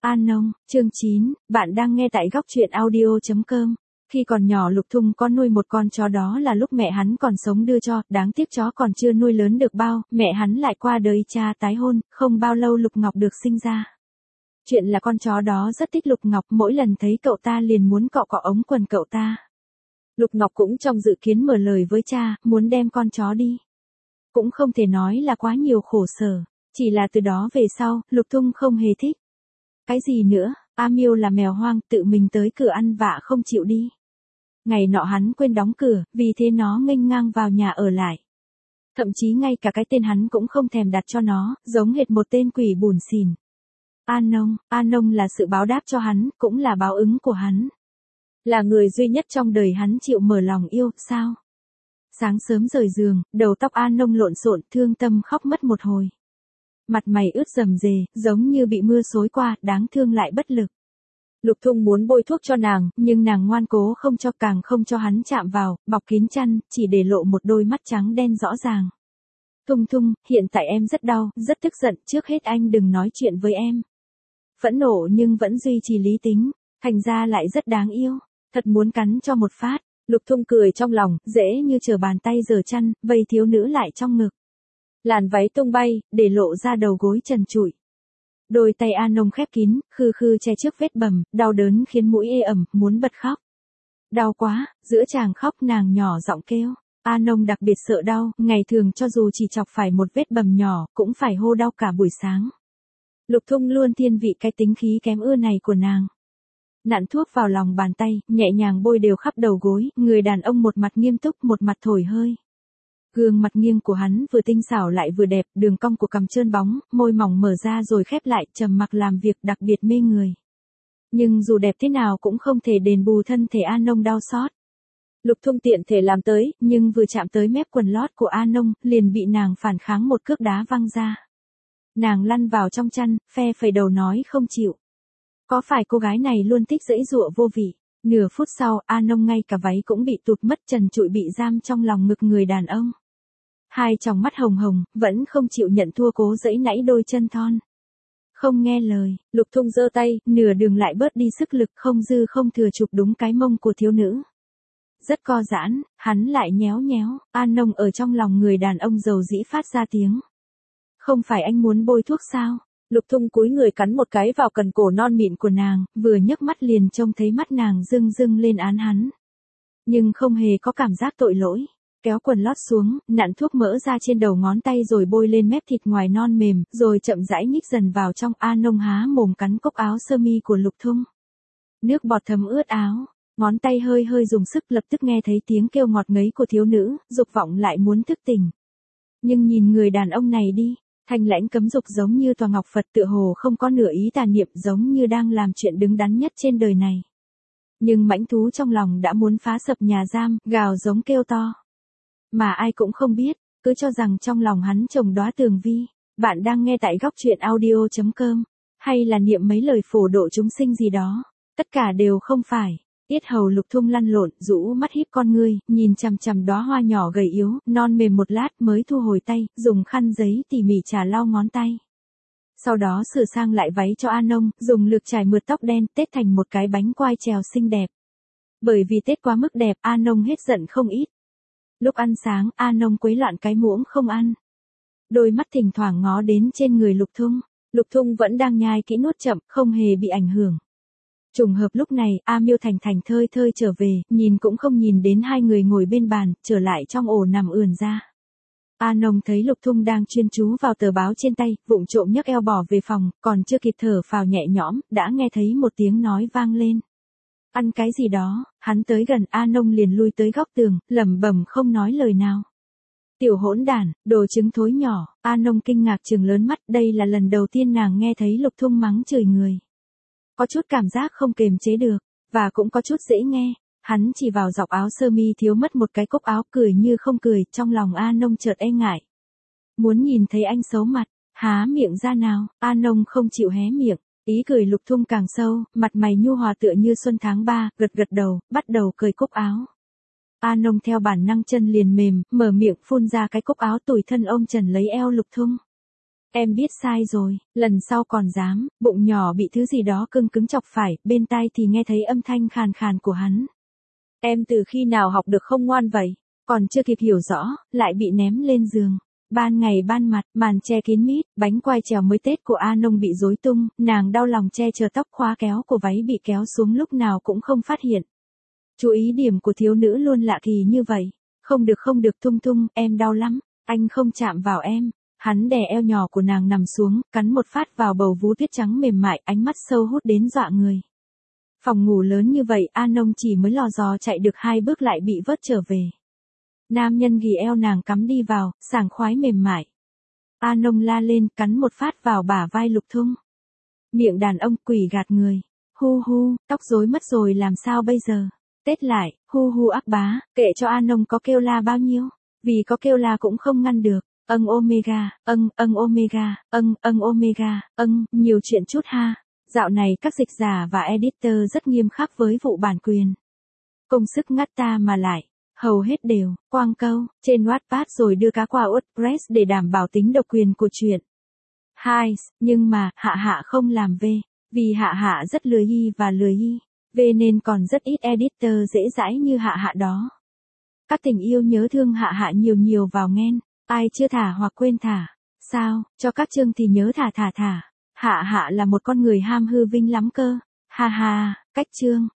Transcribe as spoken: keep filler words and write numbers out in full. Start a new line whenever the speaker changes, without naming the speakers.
An Nông, chương chín, bạn đang nghe tại góc truyện audio chấm com. Khi còn nhỏ Lục Thung có nuôi một con chó, đó là lúc mẹ hắn còn sống đưa cho, đáng tiếc chó còn chưa nuôi lớn được bao, mẹ hắn lại qua đời, cha tái hôn, không bao lâu Lục Ngọc được sinh ra. Chuyện là con chó đó rất thích Lục Ngọc, mỗi lần thấy cậu ta liền muốn cọ cọ ống quần cậu ta. Lục Ngọc cũng trong dự kiến mở lời với cha, muốn đem con chó đi. Cũng không thể nói là quá nhiều khổ sở, chỉ là từ đó về sau, Lục Thung không hề thích. Cái gì nữa, A Miêu là mèo hoang, tự mình tới cửa ăn vạ không chịu đi. Ngày nọ hắn quên đóng cửa, vì thế nó nghênh ngang vào nhà ở lại. Thậm chí ngay cả cái tên hắn cũng không thèm đặt cho nó, giống hệt một tên quỷ bủn xỉn. An Nông, An Nông là sự báo đáp cho hắn, cũng là báo ứng của hắn. Là người duy nhất trong đời hắn chịu mở lòng yêu, sao? Sáng sớm rời giường, đầu tóc An Nông lộn xộn, thương tâm khóc mất một hồi. Mặt mày ướt rầm rề, giống như bị mưa xối qua, đáng thương lại bất lực. Lục Thung muốn bôi thuốc cho nàng, nhưng nàng ngoan cố không cho, càng không cho hắn chạm vào, bọc kín chăn, chỉ để lộ một đôi mắt trắng đen rõ ràng. Thung Thung, hiện tại em rất đau, rất tức giận, trước hết anh đừng nói chuyện với em. Phẫn nộ nhưng vẫn duy trì lý tính, thành ra lại rất đáng yêu, thật muốn cắn cho một phát. Lục Thung cười trong lòng, dễ như trở bàn tay giở chăn, vây thiếu nữ lại trong ngực. Làn váy tung bay, để lộ ra đầu gối trần trụi. Đôi tay An Nông khép kín, khư khư che trước vết bầm, đau đớn khiến mũi ê ẩm, muốn bật khóc. Đau quá, giữa chàng khóc nàng nhỏ giọng kêu. An Nông đặc biệt sợ đau, ngày thường cho dù chỉ chọc phải một vết bầm nhỏ, cũng phải hô đau cả buổi sáng. Lục Thung luôn thiên vị cái tính khí kém ưa này của nàng. Nặn thuốc vào lòng bàn tay, nhẹ nhàng bôi đều khắp đầu gối, người đàn ông một mặt nghiêm túc, một mặt thổi hơi. Gương mặt nghiêng của hắn vừa tinh xảo lại vừa đẹp, đường cong của cằm trơn bóng, môi mỏng mở ra rồi khép lại, trầm mặc làm việc đặc biệt mê người. Nhưng dù đẹp thế nào cũng không thể đền bù thân thể An Nông đau xót. Lục Thung tiện thể làm tới, nhưng vừa chạm tới mép quần lót của An Nông, liền bị nàng phản kháng một cước đá văng ra. Nàng lăn vào trong chăn, phe phẩy đầu nói không chịu. Có phải cô gái này luôn thích giãy giụa vô vị? Nửa phút sau, An Nông ngay cả váy cũng bị tụt mất, trần trụi bị giam trong lòng ngực người đàn ông. Hai tròng mắt hồng hồng, vẫn không chịu nhận thua, cố giãy nãy đôi chân thon. Không nghe lời, Lục Thung giơ tay, nửa đường lại bớt đi sức lực, không dư không thừa chụp đúng cái mông của thiếu nữ. Rất co giãn, hắn lại nhéo nhéo, An Nông ở trong lòng người đàn ông dầu dĩ phát ra tiếng. Không phải anh muốn bôi thuốc sao? Lục Thung cúi người cắn một cái vào cần cổ non mịn của nàng, vừa nhấc mắt liền trông thấy mắt nàng rưng rưng lên án hắn. Nhưng không hề có cảm giác tội lỗi. Kéo quần lót xuống, nặn thuốc mỡ ra trên đầu ngón tay rồi bôi lên mép thịt ngoài non mềm, rồi chậm rãi nhích dần vào trong. An Nông há mồm cắn cúc áo sơ mi của Lục Thung. Nước bọt thấm ướt áo, ngón tay hơi hơi dùng sức, lập tức nghe thấy tiếng kêu ngọt ngấy của thiếu nữ, dục vọng lại muốn thức tỉnh. Nhưng nhìn người đàn ông này đi, thanh lãnh cấm dục, giống như tòa ngọc Phật, tựa hồ không có nửa ý tà niệm, giống như đang làm chuyện đứng đắn nhất trên đời này. Nhưng mãnh thú trong lòng đã muốn phá sập nhà giam, gào giống kêu to. Mà ai cũng không biết, cứ cho rằng trong lòng hắn trồng đóa tường vi. Bạn đang nghe tại góc truyện audio chấm com, hay là niệm mấy lời phổ độ chúng sinh gì đó. Tất cả đều không phải. Yết hầu Lục Thung lăn lộn, rũ mắt híp con ngươi, nhìn chằm chằm đóa hoa nhỏ gầy yếu, non mềm một lát mới thu hồi tay, dùng khăn giấy tỉ mỉ chà lau ngón tay. Sau đó sửa sang lại váy cho An Nông, dùng lược chải mượt tóc đen, tết thành một cái bánh quai trèo xinh đẹp. Bởi vì tết quá mức đẹp, An Nông hết giận không ít. Lúc ăn sáng, An Nông quấy loạn cái muỗng không ăn. Đôi mắt thỉnh thoảng ngó đến trên người Lục Thung. Lục Thung vẫn đang nhai kỹ nuốt chậm, không hề bị ảnh hưởng. Trùng hợp lúc này, A Miêu thành thành thơi thơi trở về, nhìn cũng không nhìn đến hai người ngồi bên bàn, trở lại trong ổ nằm ườn ra. An Nông thấy Lục Thung đang chuyên chú vào tờ báo trên tay, vụng trộm nhấc eo bỏ về phòng, còn chưa kịp thở phào nhẹ nhõm, đã nghe thấy một tiếng nói vang lên. Ăn cái gì đó, hắn tới gần An Nông liền lui tới góc tường, lẩm bẩm không nói lời nào. Tiểu hỗn đản, đồ trứng thối nhỏ, An Nông kinh ngạc trừng lớn mắt, đây là lần đầu tiên nàng nghe thấy Lục Thung mắng chửi người. Có chút cảm giác không kềm chế được, và cũng có chút dễ nghe. Hắn chỉ vào dọc áo sơ mi thiếu mất một cái cúc áo, cười như không cười, trong lòng An Nông chợt e ngại. Muốn nhìn thấy anh xấu mặt, há miệng ra nào, An Nông không chịu hé miệng, ý cười Lục Thung càng sâu, mặt mày nhu hòa tựa như xuân tháng ba, gật gật đầu, bắt đầu cởi cúc áo. An Nông theo bản năng chân liền mềm, mở miệng phun ra cái cúc áo, tủi thân ôm trần lấy eo Lục Thung. Em biết sai rồi, lần sau còn dám, bụng nhỏ bị thứ gì đó cưng cứng chọc phải, bên tai thì nghe thấy âm thanh khàn khàn của hắn. Em từ khi nào học được không ngoan vậy? Còn chưa kịp hiểu rõ, lại bị ném lên giường. Ban ngày ban mặt, màn che kín mít, bánh quai trèo mới Tết của A Nông bị rối tung, nàng đau lòng che chờ tóc khóa kéo của váy bị kéo xuống lúc nào cũng không phát hiện. Chú ý điểm của thiếu nữ luôn lạ kỳ như vậy. Không được không được Thung Thung, em đau lắm, anh không chạm vào em. Hắn đè eo nhỏ của nàng nằm xuống, cắn một phát vào bầu vú tuyết trắng mềm mại, ánh mắt sâu hút đến dọa người. Phòng ngủ lớn như vậy, A Nông chỉ mới lò dò chạy được hai bước lại bị vớt trở về. Nam nhân ghì eo nàng cắm đi vào, sảng khoái mềm mại. A Nông la lên, cắn một phát vào bả vai Lục Thung. Miệng đàn ông quỷ gạt người. Hu hu, tóc rối mất rồi làm sao bây giờ? Tết lại, hu hu ác bá, kệ cho A Nông có kêu la bao nhiêu, vì có kêu la cũng không ngăn được. Âng omega, âng, âng omega, âng, âng omega, âng, nhiều chuyện chút ha. Dạo này các dịch giả và editor rất nghiêm khắc với vụ bản quyền. Công sức ngắt ta mà lại, hầu hết đều, quang câu, trên Wattpad rồi đưa cá qua WordPress để đảm bảo tính độc quyền của chuyện. Hai, nhưng mà, Hạ Hạ không làm V, vì Hạ Hạ rất lười y và lười y, V nên còn rất ít editor dễ dãi như Hạ Hạ đó. Các tình yêu nhớ thương Hạ Hạ nhiều nhiều vào nghen. Ai chưa thả hoặc quên thả? Sao, cho các chương thì nhớ thả thả thả. Hạ Hạ là một con người ham hư vinh lắm cơ. Ha ha, cách chương.